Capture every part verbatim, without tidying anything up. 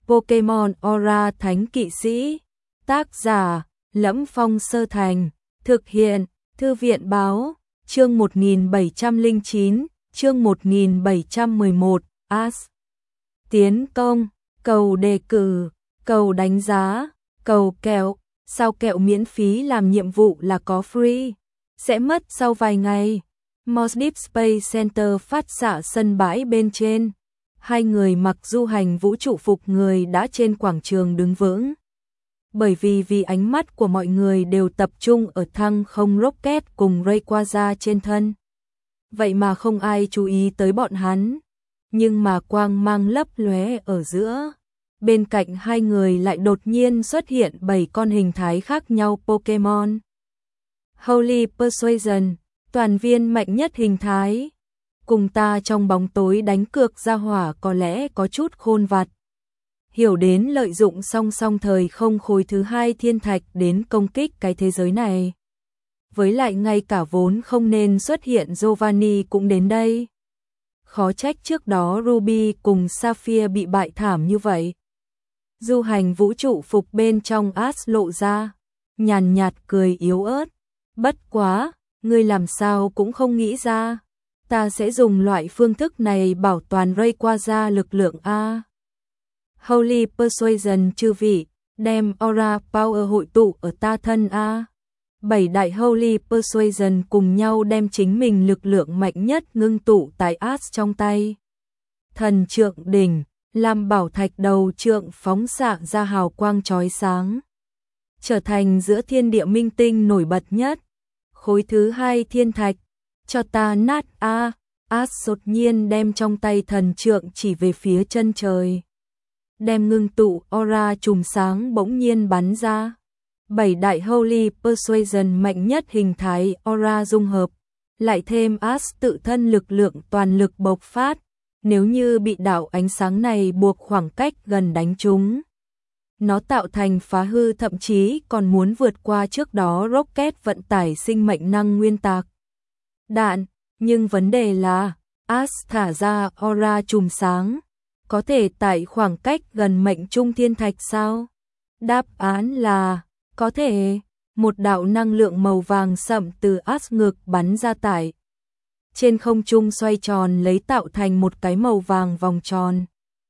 Pokemon Aura Thánh Kỵ Sĩ. Tác giả: Lẫm Phong Sơ Thành. Thực hiện: Thư viện báo. Chương một nghìn bảy trăm lẻ chín, chương một nghìn bảy trăm mười một, As. Tiến công, cầu đề cử, cầu đánh giá, cầu kẹo. Sao kẹo miễn phí làm nhiệm vụ là có free, sẽ mất sau vài ngày. Moss Deep Space Center phát xạ sân bãi bên trên. Hai người mặc du hành vũ trụ phục người đã trên quảng trường đứng vững. Bởi vì vì ánh mắt của mọi người đều tập trung ở thăng không rocket cùng Rayquaza trên thân. Vậy mà không ai chú ý tới bọn hắn. Nhưng mà quang mang lấp lóe ở giữa. Bên cạnh hai người lại đột nhiên xuất hiện bảy con hình thái khác nhau Pokemon. Holy Persuasion, toàn viên mạnh nhất hình thái. Cùng ta trong bóng tối đánh cược ra hỏa có lẽ có chút khôn vặt. Hiểu đến lợi dụng song song thời không khối thứ hai thiên thạch đến công kích cái thế giới này. Với lại ngay cả vốn không nên xuất hiện Giovanni cũng đến đây. Khó trách trước đó Ruby cùng Sapphire bị bại thảm như vậy. Du hành vũ trụ phục bên trong As lộ ra, nhàn nhạt cười yếu ớt. Bất quá, ngươi làm sao cũng không nghĩ ra. Ta sẽ dùng loại phương thức này bảo toàn Rayquaza lực lượng A. Holy Persuasion chư vị, đem Aura Power hội tụ ở ta thân A. Bảy đại Holy Persuasion cùng nhau đem chính mình lực lượng mạnh nhất ngưng tụ tại As trong tay. Thần trượng đỉnh, làm bảo thạch đầu trượng phóng xạ ra hào quang chói sáng. Trở thành giữa thiên địa minh tinh nổi bật nhất. Khối thứ hai thiên thạch, cho ta nát A. As đột nhiên đem trong tay thần trượng chỉ về phía chân trời. Đem ngưng tụ aura chùm sáng bỗng nhiên bắn ra. Bảy đại Holy Persuasion mạnh nhất hình thái aura dung hợp. Lại thêm As tự thân lực lượng toàn lực bộc phát. Nếu như bị đạo ánh sáng này buộc khoảng cách gần đánh trúng, nó tạo thành phá hư, thậm chí còn muốn vượt qua trước đó rocket vận tải sinh mệnh năng nguyên tạc đạn. Nhưng vấn đề là As thả ra aura chùm sáng có thể tại khoảng cách gần mệnh trung thiên thạch sao? Đáp án là có thể. Một đạo năng lượng màu vàng sậm từ As ngực bắn ra tại trên không trung xoay tròn lấy tạo thành một cái màu vàng vòng tròn.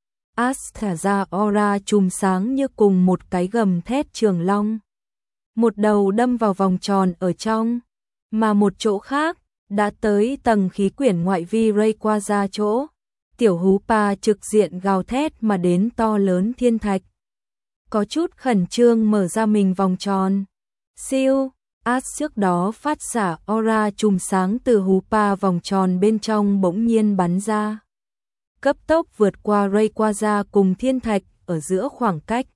As thả ra aura chùm sáng như cùng một cái gầm thét trường long. Một đầu đâm vào vòng tròn ở trong, mà một chỗ khác đã tới tầng khí quyển ngoại vi Rayquaza chỗ. Tiểu hú pa trực diện gào thét mà đến to lớn thiên thạch. Có chút khẩn trương mở ra mình vòng tròn. Siêu, As trước đó phát xạ aura chùm sáng từ hú pa vòng tròn bên trong bỗng nhiên bắn ra. Cấp tốc vượt qua Rayquaza cùng thiên thạch ở giữa khoảng cách.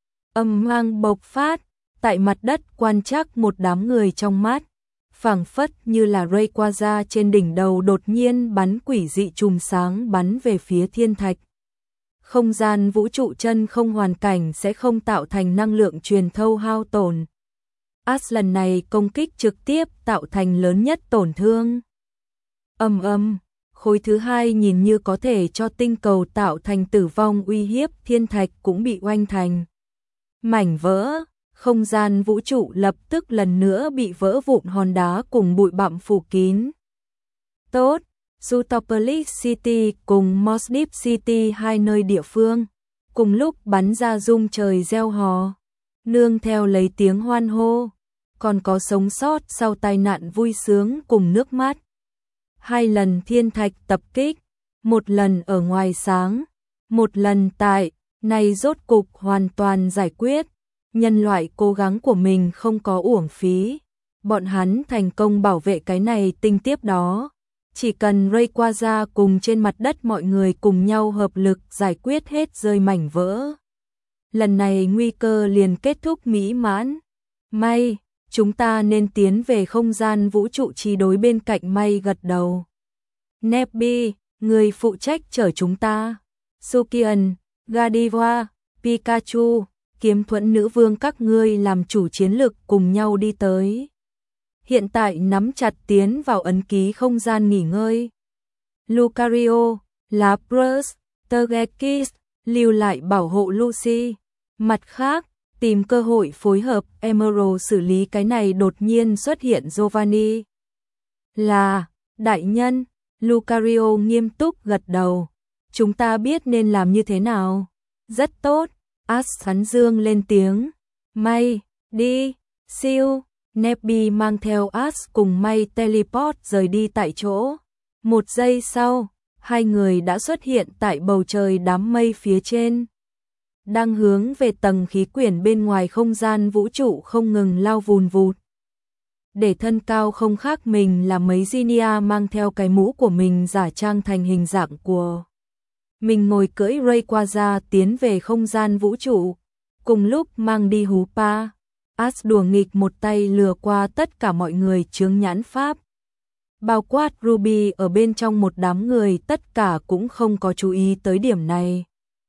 Âm vang bộc phát, tại mặt đất quan trắc một đám người trong mắt. Phảng phất như là Rayquaza trên đỉnh đầu đột nhiên bắn quỷ dị chùm sáng bắn về phía thiên thạch. Không gian vũ trụ chân không hoàn cảnh sẽ không tạo thành năng lượng truyền thâu hao tổn. As lần này công kích trực tiếp tạo thành lớn nhất tổn thương. Âm âm, khối thứ hai nhìn như có thể cho tinh cầu tạo thành tử vong uy hiếp thiên thạch cũng bị oanh thành mảnh vỡ. Không gian vũ trụ lập tức lần nữa bị vỡ vụn, hòn đá cùng bụi bặm phủ kín. Tốt, Zootopolis City cùng Moss Deep City, hai nơi địa phương, cùng lúc bắn ra rung trời reo hò, nương theo lấy tiếng hoan hô, còn có sống sót sau tai nạn vui sướng cùng nước mắt. Hai lần thiên thạch tập kích, một lần ở ngoài sáng, một lần tại, này rốt cục hoàn toàn giải quyết. Nhân loại cố gắng của mình không có uổng phí. Bọn hắn thành công bảo vệ cái này tinh tiếp đó. Chỉ cần Rayquaza cùng trên mặt đất mọi người cùng nhau hợp lực giải quyết hết rơi mảnh vỡ. Lần này nguy cơ liền kết thúc mỹ mãn. May, chúng ta nên tiến về không gian vũ trụ chi đối bên cạnh May gật đầu. Nebby, người phụ trách chở chúng ta. Sukian, Gardevoir, Pikachu, Kiếm Thuẫn nữ vương các ngươi làm chủ chiến lực cùng nhau đi tới. Hiện tại nắm chặt tiến vào ấn ký không gian nghỉ ngơi. Lucario, Lapras, Togekiss, lưu lại bảo hộ Lucy. Mặt khác, tìm cơ hội phối hợp Emerald xử lý cái này đột nhiên xuất hiện Giovanni. Là, đại nhân, Lucario nghiêm túc gật đầu. Chúng ta biết nên làm như thế nào. Rất tốt, Ash sắn dương lên tiếng. May, đi, siêu. Nebby mang theo Ash cùng May teleport rời đi tại chỗ. Một giây sau, hai người đã xuất hiện tại bầu trời đám mây phía trên. Đang hướng về tầng khí quyển bên ngoài không gian vũ trụ không ngừng lao vùn vụt. Để thân cao không khác mình là mấy Genia mang theo cái mũ của mình giả trang thành hình dạng của mình ngồi cưỡi Rayquaza tiến về không gian vũ trụ. Cùng lúc mang đi hú pa, Ash đùa nghịch một tay lừa qua tất cả mọi người chướng nhãn pháp. Bao quát Ruby ở bên trong một đám người tất cả cũng không có chú ý tới điểm này.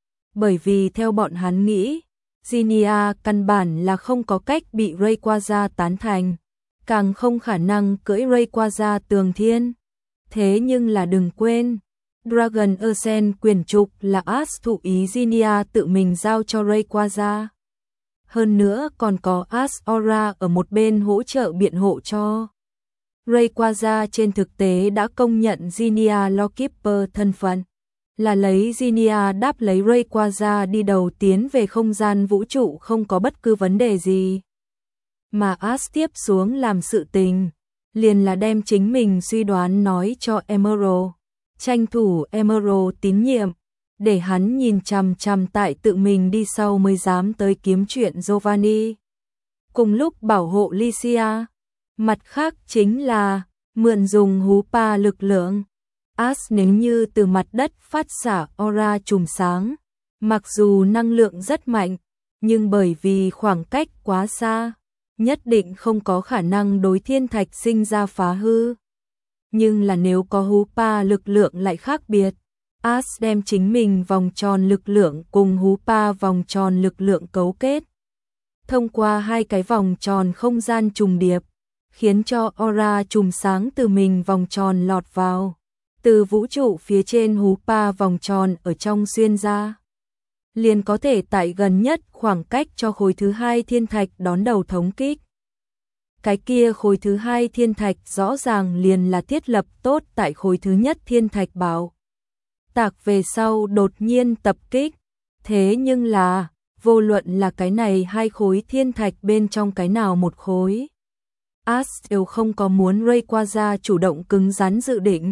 Bởi vì theo bọn hắn nghĩ, Genia căn bản là không có cách bị Rayquaza tán thành, càng không khả năng cưỡi Rayquaza tường thiên. Thế nhưng là đừng quên, Dragon Ascent quyền trục là Ash thụ ý Genia tự mình giao cho Rayquaza. Hơn nữa còn có Ash Aura ở một bên hỗ trợ biện hộ cho. Rayquaza trên thực tế đã công nhận Genia Lawkeeper thân phận, là lấy Genia đáp lấy Rayquaza đi đầu tiến về không gian vũ trụ không có bất cứ vấn đề gì. Mà Ash tiếp xuống làm sự tình, liền là đem chính mình suy đoán nói cho Emerald, tranh thủ Emerald tín nhiệm, để hắn nhìn chằm chằm tại tự mình đi sau mới dám tới kiếm chuyện Giovanni. Cùng lúc bảo hộ Lycia, mặt khác chính là mượn dùng hú pa lực lượng. Ash nếu như từ mặt đất phát xả aura chùm sáng, mặc dù năng lượng rất mạnh, nhưng bởi vì khoảng cách quá xa, nhất định không có khả năng đối thiên thạch sinh ra phá hư. Nhưng là nếu có hú pa lực lượng lại khác biệt, Ash đem chính mình vòng tròn lực lượng cùng hú pa vòng tròn lực lượng cấu kết. Thông qua hai cái vòng tròn không gian trùng điệp, khiến cho aura chùm sáng từ mình vòng tròn lọt vào, từ vũ trụ phía trên hú pa vòng tròn ở trong xuyên ra. Liền có thể tại gần nhất khoảng cách cho khối thứ hai thiên thạch đón đầu thống kích. Cái kia khối thứ hai thiên thạch rõ ràng liền là thiết lập tốt tại khối thứ nhất thiên thạch bảo tạc về sau đột nhiên tập kích. Thế nhưng là, vô luận là cái này hai khối thiên thạch bên trong cái nào một khối, Ash đều không có muốn Rayquaza chủ động cứng rắn dự định.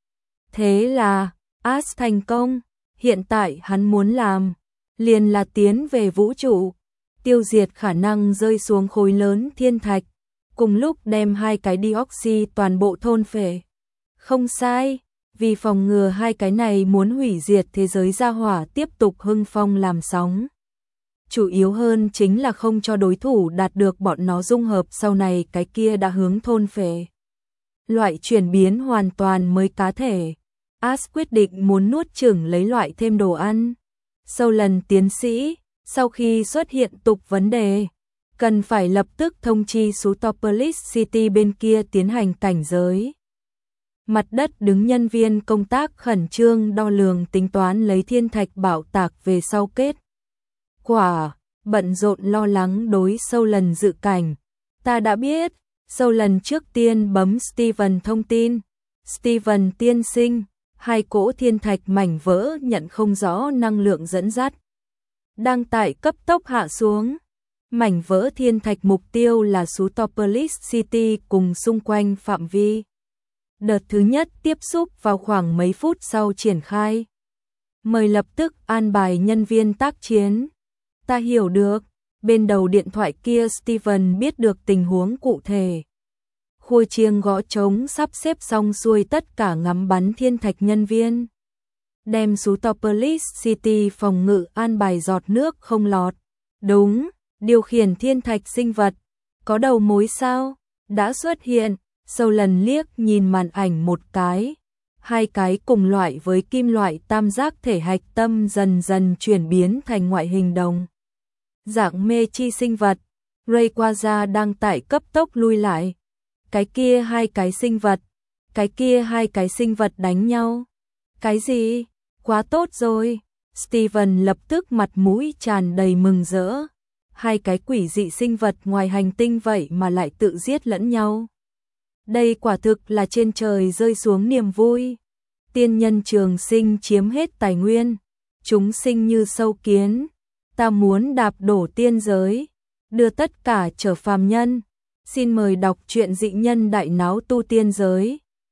Thế là, Ash thành công, hiện tại hắn muốn làm, liền là tiến về vũ trụ, tiêu diệt khả năng rơi xuống khối lớn thiên thạch, cùng lúc đem hai cái dioxy toàn bộ thôn phệ. Không sai, vì phòng ngừa hai cái này muốn hủy diệt thế giới gia hỏa tiếp tục hưng phong làm sóng. Chủ yếu hơn chính là không cho đối thủ đạt được bọn nó dung hợp sau này cái kia đã hướng thôn phệ. Loại chuyển biến hoàn toàn mới cá thể. Ash quyết định muốn nuốt chửng lấy loại thêm đồ ăn. Sau lần tiến sĩ, sau khi xuất hiện tục vấn đề, cần phải lập tức thông chi Sutopolis City bên kia tiến hành cảnh giới. Mặt đất đứng nhân viên công tác khẩn trương đo lường tính toán lấy thiên thạch bảo tạc về sau kết quả, bận rộn lo lắng đối sâu lần dự cảnh. Ta đã biết, sâu lần trước tiên bấm Steven thông tin. Steven tiên sinh, hai cỗ thiên thạch mảnh vỡ nhận không rõ năng lượng dẫn dắt, đang tại cấp tốc hạ xuống. Mảnh vỡ thiên thạch mục tiêu là Sutopolis City cùng xung quanh phạm vi. Đợt thứ nhất tiếp xúc vào khoảng mấy phút sau triển khai. Mời lập tức an bài nhân viên tác chiến. Ta hiểu được, bên đầu điện thoại kia Steven biết được tình huống cụ thể. Khôi chiêng gõ trống sắp xếp xong xuôi tất cả ngắm bắn thiên thạch nhân viên. Đem Sutopolis City phòng ngự an bài giọt nước không lọt. Đúng, điều khiển thiên thạch sinh vật. Có đầu mối sao? Đã xuất hiện. Sâu lần liếc nhìn màn ảnh một cái. Hai cái cùng loại với kim loại tam giác thể hạch tâm dần dần chuyển biến thành ngoại hình đồng dạng mê chi sinh vật. Rayquaza đang tại cấp tốc lui lại. Cái kia hai cái sinh vật. Cái kia hai cái sinh vật đánh nhau. Cái gì? Quá tốt rồi. Steven lập tức mặt mũi tràn đầy mừng rỡ. Hai cái quỷ dị sinh vật ngoài hành tinh vậy mà lại tự giết lẫn nhau. Đây quả thực là trên trời rơi xuống niềm vui. Tiên nhân trường sinh chiếm hết tài nguyên, chúng sinh như sâu kiến. Ta muốn đạp đổ tiên giới, đưa tất cả trở phàm nhân. Xin mời đọc truyện Dị Nhân Đại Náo Tu Tiên Giới.